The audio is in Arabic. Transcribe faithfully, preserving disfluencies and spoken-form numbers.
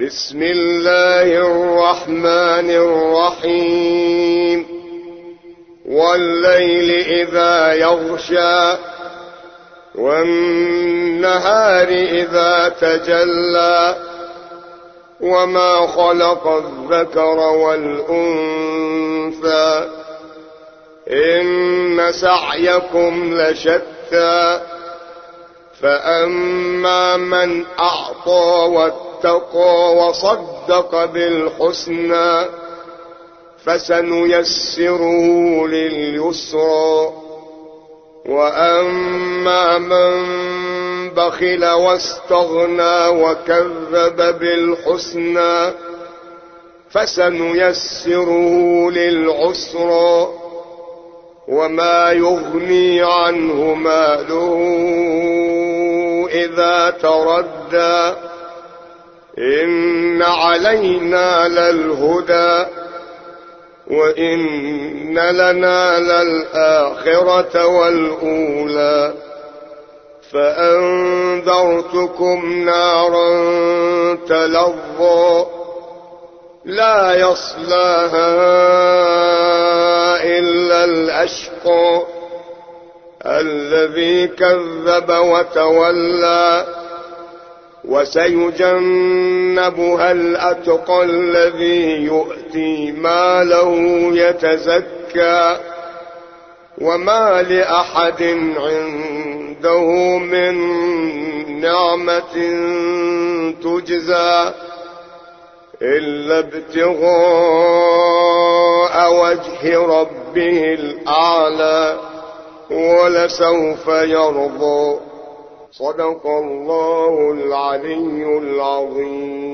بسم الله الرحمن الرحيم والليل إذا يغشى والنهار إذا تجلى وما خلق الذكر والأنثى إن سعيكم لشتى فأما من أعطى واتقى وصدق بالحسنى فسنيسره لليسرى وأما من بخل واستغنى وكذب بالحسنى فسنيسره للعسرى وما يغني عنه ماله إذا تردى إن علينا للهدى وإن لنا للآخرة والأولى فأنذرتكم نارا تلظى لا يصلاها إلا الأشقى الذي كذب وتولى وسيجنبها الأتقى الذي يؤتي ماله يتزكى وما لأحد عنده من نعمة تجزى إلا ابتغاء وجه ربه الأعلى ولسوف يرضى. صدق الله العلي العظيم.